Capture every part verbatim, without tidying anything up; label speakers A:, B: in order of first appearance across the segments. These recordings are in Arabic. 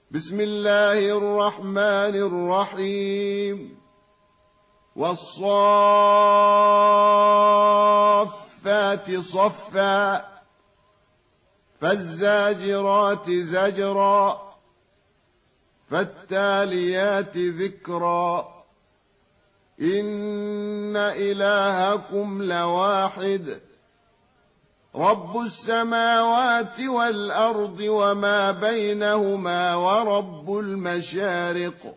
A: بسم الله الرحمن الرحيم والصافات صفا فالزاجرات زجرا فالتاليات ذكرا إن إلهكم لواحد رب السماوات والأرض وما بينهما ورب المشارق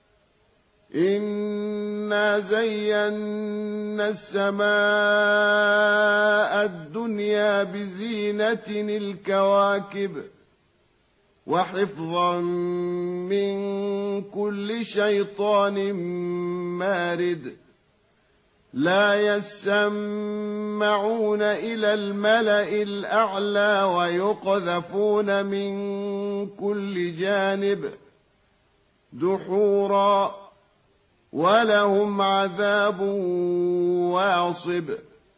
A: إنا زينا السماء الدنيا بزينة الكواكب وحفظا من كل شيطان مارد لا يسمعون إلى الملأ الأعلى ويقذفون من كل جانب دحورا ولهم عذاب واصب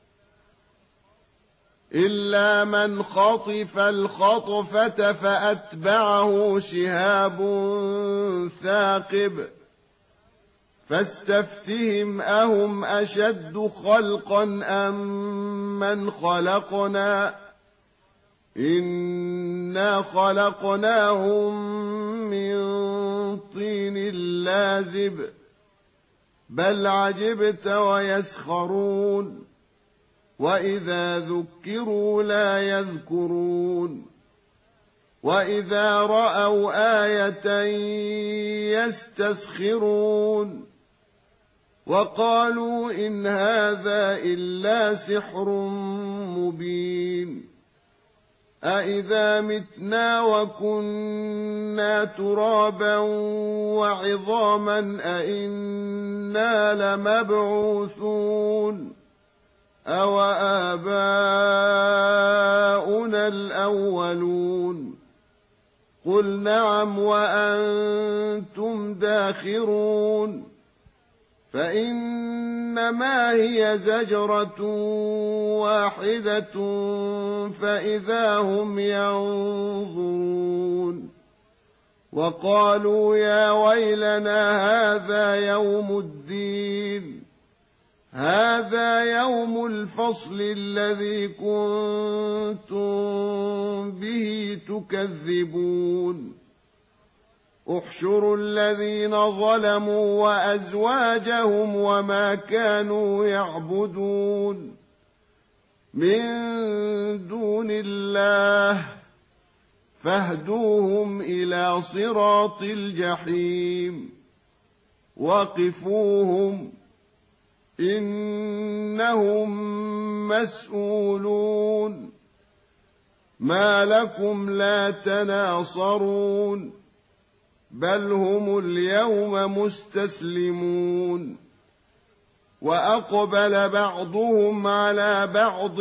A: إلا من خطف الخطفة فأتبعه شهاب ثاقب فاستفتهم أهم أشد خلقا أم من خلقنا إنا خلقناهم من طين لازب بل عجبت ويسخرون وإذا ذكروا لا يذكرون وإذا رأوا آية يستسخرون وقالوا إن هذا إلا سحر مبين أإذا متنا وكنا ترابا وعظاما أإنا لمبعوثون أو آباؤنا الأولون قل نعم وأنتم داخرون فإنما هي زجرة واحدة فإذا هم ينظرون وقالوا يا ويلنا هذا يوم الدين هذا يوم الفصل الذي كنتم به تكذبون احشروا الذين ظلموا وأزواجهم وما كانوا يعبدون من دون الله فاهدوهم إلى صراط الجحيم وقفوهم إنهم مسؤولون ما لكم لا تناصرون بل هم اليوم مستسلمون وأقبل بعضهم على بعض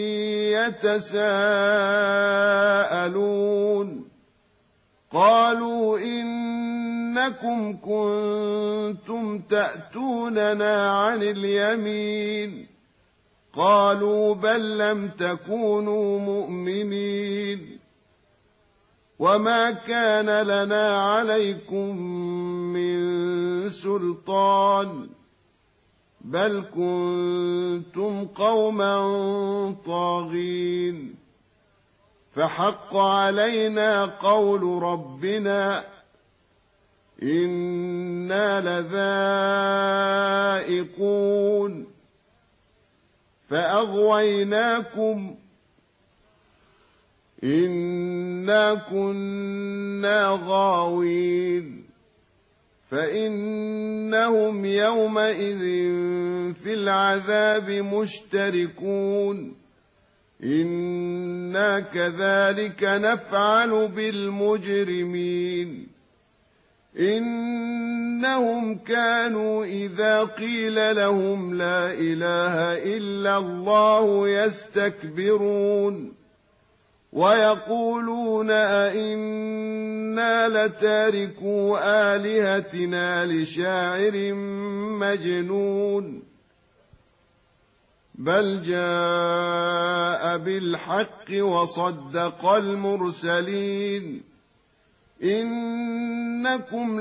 A: يتساءلون قالوا إنكم كنتم تأتوننا عن اليمين قالوا بل لم تكونوا مؤمنين وما كان لنا عليكم من سلطان بل كنتم قوما طاغين فحق علينا قول ربنا إنا لذائقون فأغويناكم إنا كنا غاوين فإنهم يومئذ في العذاب مشتركون إنا كذلك نفعل بالمجرمين إنهم كانوا إذا قيل لهم لا إله إلا الله يستكبرون ويقولون أئنا لتاركو آلهتنا لشاعر مجنون بل جاء بالحق وصدق المرسلين إن إنكم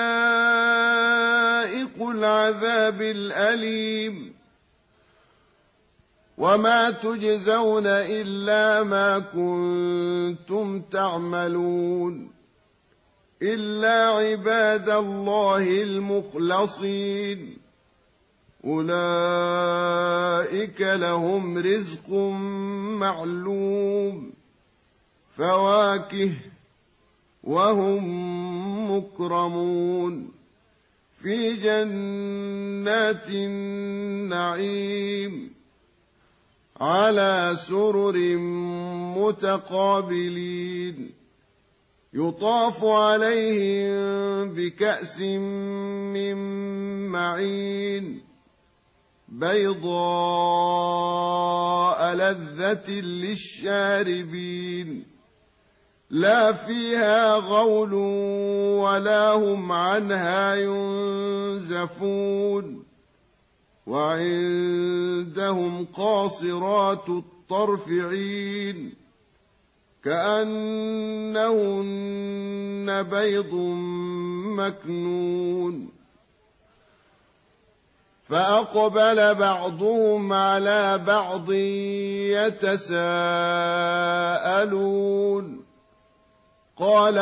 A: لذائق العذاب الأليم وما تجزون إلا ما كنتم تعملون إلا عباد الله المخلصين أولئك لهم رزق معلوم فواكه وهم مكرمون في جنات النعيم على سرر متقابلين يطاف عليهم بكأس من معين بيضاء لذة للشاربين لا فيها غول ولا هم عنها ينزفون وعندهم قاصرات الطرف عين كأنهن بيض مكنون فأقبل بعضهم على بعض يتساءلون قال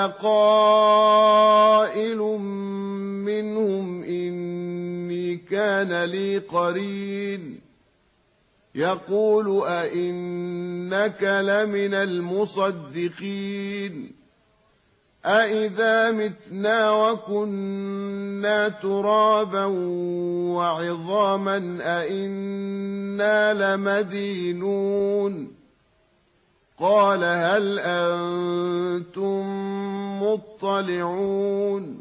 A: قائل منهم إني كان لي قرين يقول أئنك لمن المصدقين أئذا متنا وكنا ترابا وعظاما أئنا لمدينون قال هل أنتم مطلعون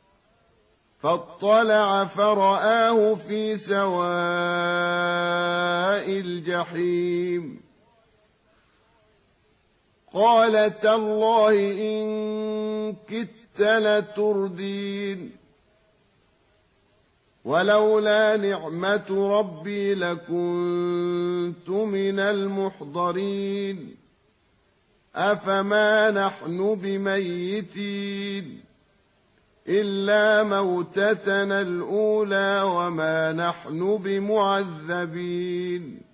A: فاطلع فرآه في سواء الجحيم قال تالله إن كدت لتردين ولولا نعمة ربي لكنت من المحضرين أفما نحن بميتين إلا موتتنا الأولى وما نحن بمعذبين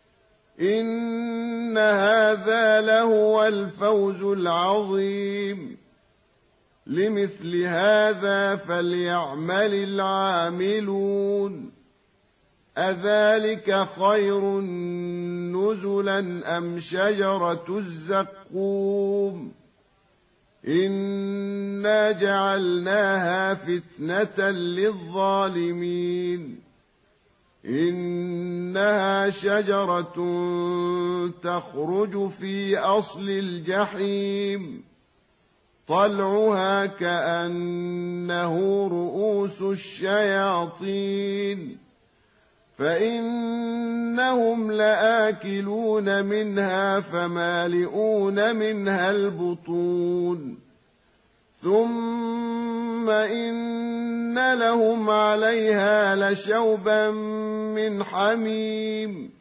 A: إن هذا لهو الفوز العظيم لمثل هذا فليعمل العاملون أذلك خير نزلا أم شجرة الزقوم إنا جعلناها فتنة للظالمين إنها شجرة تخرج في أصل الجحيم طلعها كأنه رؤوس الشياطين فإنهم لآكلون منها فمالئون منها البطون ثم إن لهم عليها لشوبا من حميم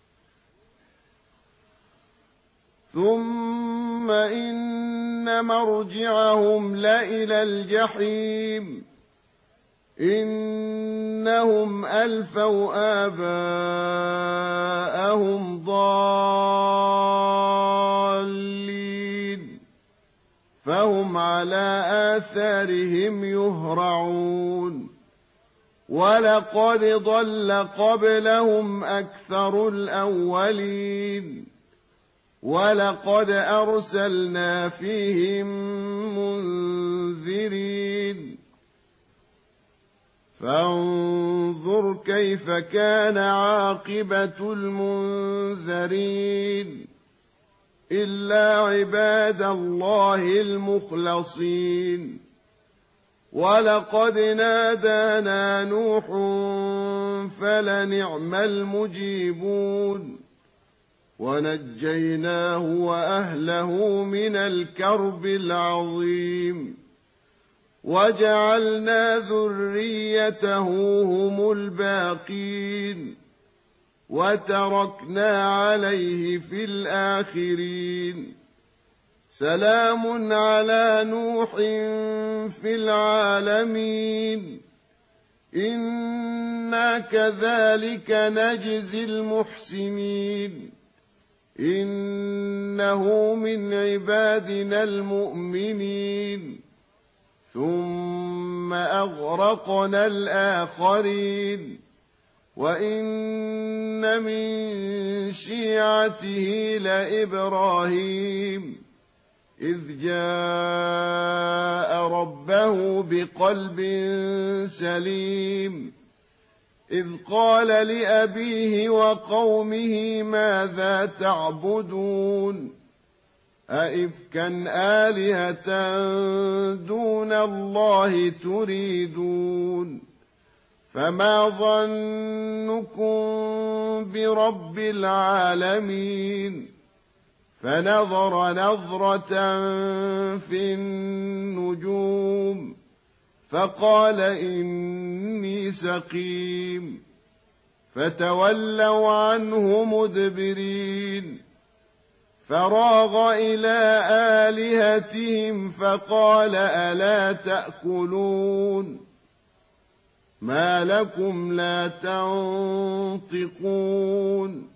A: ثم إن مرجعهم لإلى الجحيم إنهم ألفوا آباءهم ضالين فهم على آثارهم يهرعون ولقد ضل قبلهم أكثر الأولين ولقد أرسلنا فيهم منذرين فانظر كيف كان عاقبة المنذرين إلا عباد الله المخلصين ولقد نادانا نوح فلنعم المجيبون ونجيناه وأهله من الكرب العظيم وجعلنا ذريته هم الباقين وتركنا عليه في الآخرين سلام على نوح في العالمين إنا كذلك نجزي المحسنين إنه من عبادنا المؤمنين ثم أغرقنا الآخرين وإن من شيعته لإبراهيم إذ جاء ربه بقلب سليم إذ قال لأبيه وقومه ماذا تعبدون أئفكا آلهة دون الله تريدون فما ظنكم برب العالمين فنظر نظرة في النجوم فقال إني سقيم فتولوا عنه مدبرين فراغ إلى آلهتهم فقال ألا تأكلون ما لكم لا تنطقون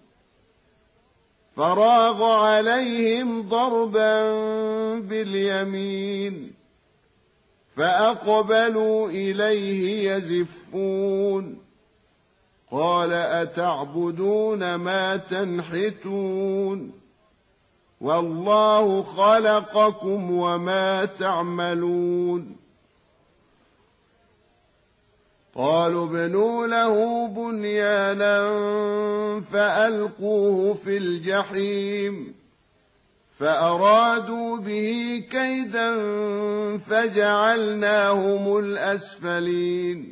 A: فراغ عليهم ضربا باليمين فأقبلوا إليه يزفون قال أتعبدون ما تنحتون والله خلقكم وما تعملون قالوا ابنوا له بنيانا فألقوه في الجحيم فأرادوا به كيدا فجعلناهم الأسفلين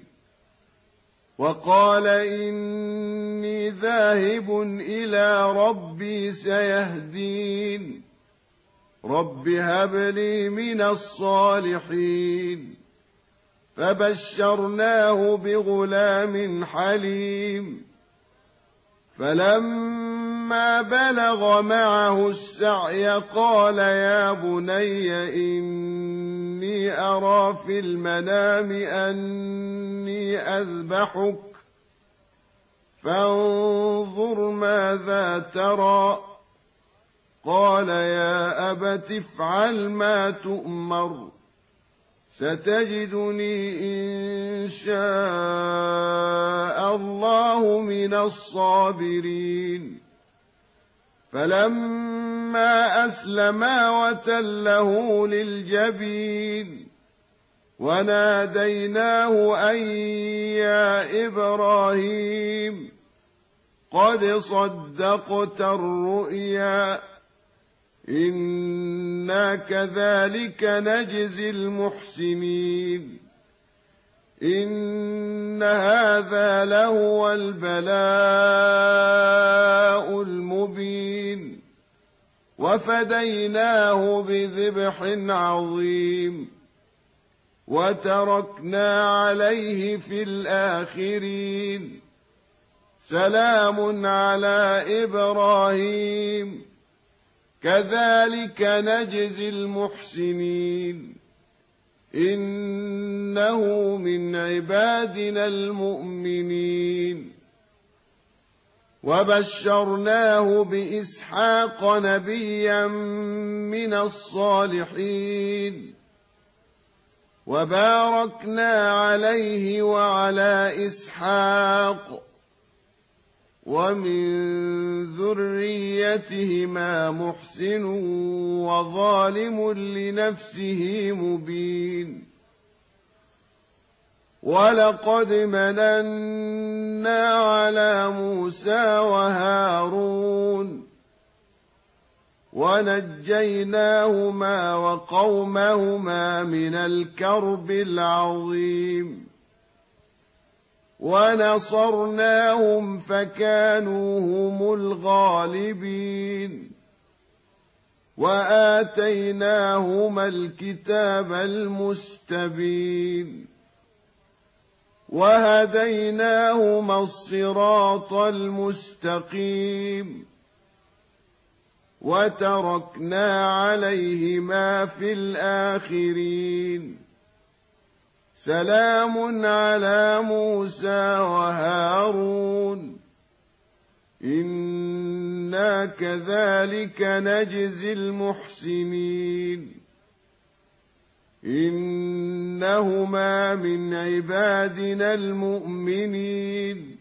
A: وقال إني ذاهب إلى ربي سيهدين رب هب لي من الصالحين فبشرناه بغلام حليم فلما بلغ معه السعي قال يا بني إني أرى في المنام أني أذبحك فانظر ماذا ترى قال يا أبت افعل ما تؤمر ستجدني إن شاء الله من الصابرين فلما أسلما وتله للجبين وناديناه أن يا إبراهيم قد صدقت الرؤيا إنا كذلك نجزي المحسنين إن هذا لهو البلاء المبين وفديناه بذبح عظيم وتركنا عليه في الآخرين سلام على إبراهيم كذلك نجزي المحسنين إنه من عبادنا المؤمنين وبشرناه بإسحاق نبيا من الصالحين وباركنا عليه وعلى إسحاق ومن ذريتهما محسن وظالم لنفسه مبين ولقد مننا على موسى وهارون ونجيناهما وقومهما من الكرب العظيم ونصرناهم فكانوا هم الغالبين وآتيناهما الكتاب المستبين وهديناهما الصراط المستقيم وتركنا عليهما في الآخرين سلام على موسى وهارون إنا كذلك نجزي المحسنين إنهما من عبادنا المؤمنين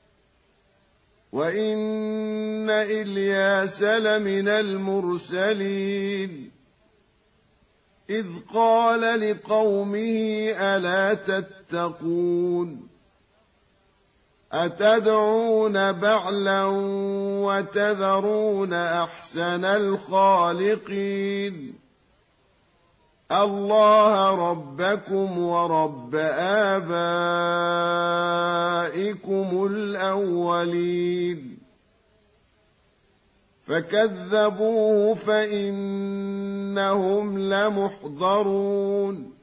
A: وإن إلياس لمن المرسلين إذ قال لقومه ألا تتقون أتدعون بعلا وتذرون أحسن الخالقين الله ربكم ورب آبائكم الأولين فكذبوه فإنهم لمحضرون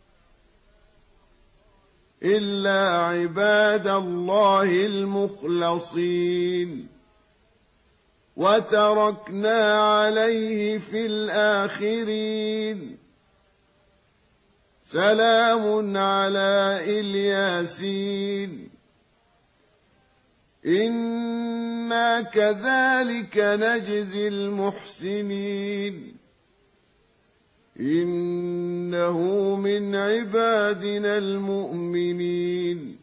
A: إلا عباد الله المخلصين وتركنا عليه في الآخرين سلام على الياسين إنا كذلك نجزي المحسنين إنه من عبادنا المؤمنين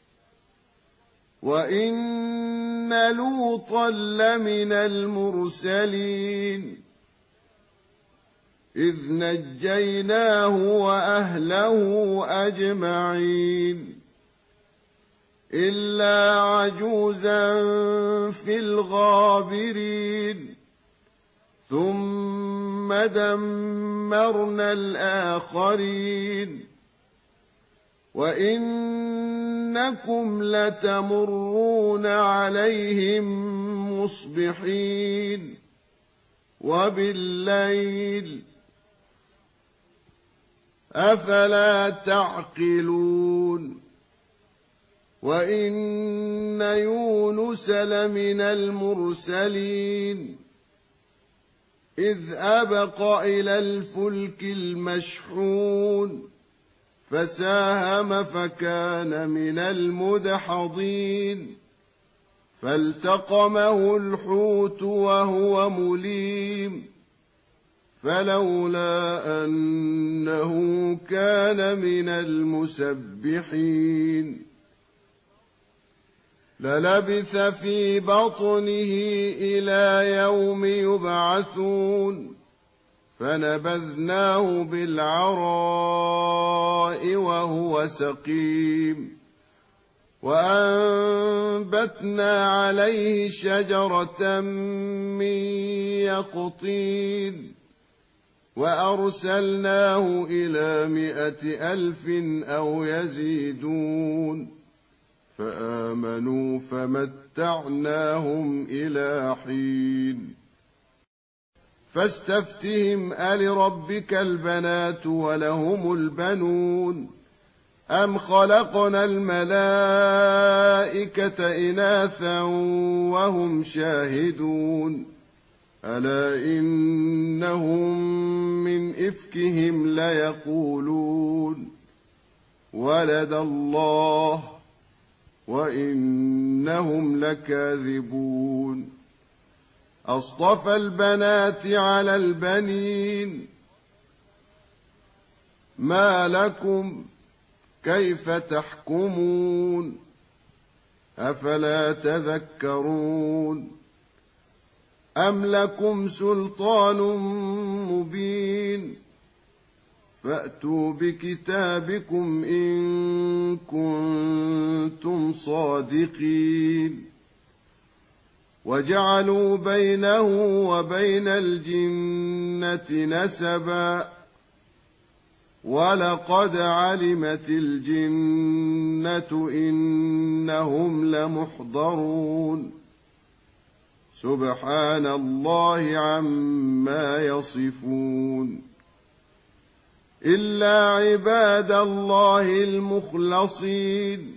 A: وإن لوطا لمن المرسلين إذ نجيناه وأهله أجمعين إلا عجوزا في الغابرين ثم دمرنا الآخرين وإنكم لتمرون عليهم مصبحين وبالليل أفلا تعقلون وإن يونس لمن المرسلين إذ أبق إلى الفلك المشحون فساهم فكان من المدحضين فالتقمه الحوت وهو مليم فلولا أنه كان من المسبحين للبث في بطنه إلى يوم يبعثون فنبذناه بالعراء وهو سقيم وأنبتنا عليه شجرة من يقطين وأرسلناه إلى مائة ألف أو يزيدون فآمنوا فمتعناهم إلى حين فاستفتهم ألربك البنات ولهم البنون أم خلقنا الملائكة إناثا وهم شاهدون ألا إنهم من إفكهم ليقولون ولد الله وإنهم لكاذبون أصطفى البنات على البنين ما لكم كيف تحكمون أفلا تذكرون أم لكم سلطان مبين فأتوا بكتابكم إن كنتم صادقين وجعلوا بينه وبين الجنة نسبا ولقد علمت الجنة إنهم لمحضرون سبحان الله عما يصفون إلا عباد الله المخلصين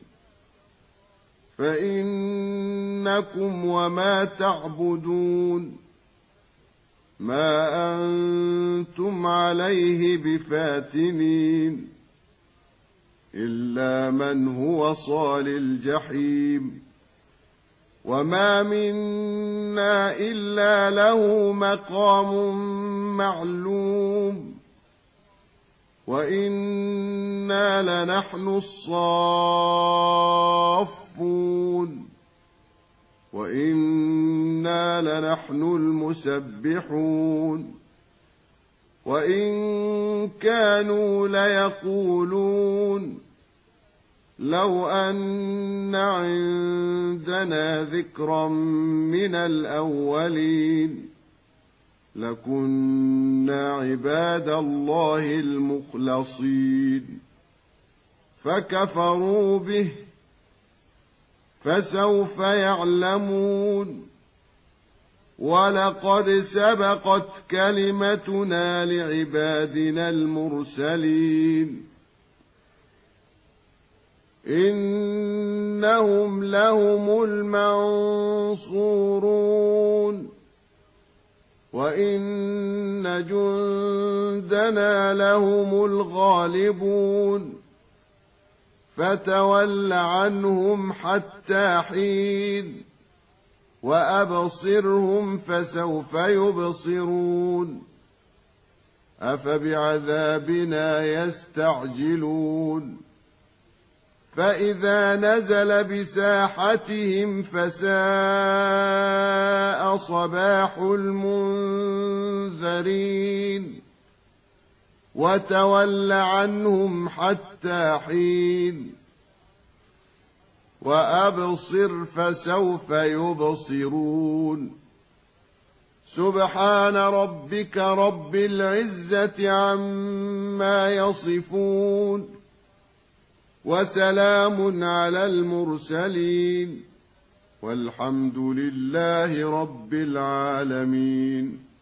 A: فإنكم وما تعبدون ما أنتم عليه بفاتنين إلا من هو صال الجحيم وما منا إلا له مقام معلوم وإنا لنحن الصافون وإنا لنحن المسبحون وإن كانوا ليقولون لو أن عندنا ذكرا من الأولين لكنا عباد الله المخلصين فكفروا به فسوف يعلمون ولقد سبقت كلمتنا لعبادنا المرسلين إنهم لهم المنصورون وإن جندنا لهم الغالبون فتول عنهم حتى حين وأبصرهم فسوف يبصرون أفبعذابنا يستعجلون فإذا نزل بساحتهم فساء صباح المنذرين وتول عنهم حتى حين وأبصر فسوف يبصرون سبحان ربك رب العزة عما يصفون وسلام على المرسلين والحمد لله رب العالمين.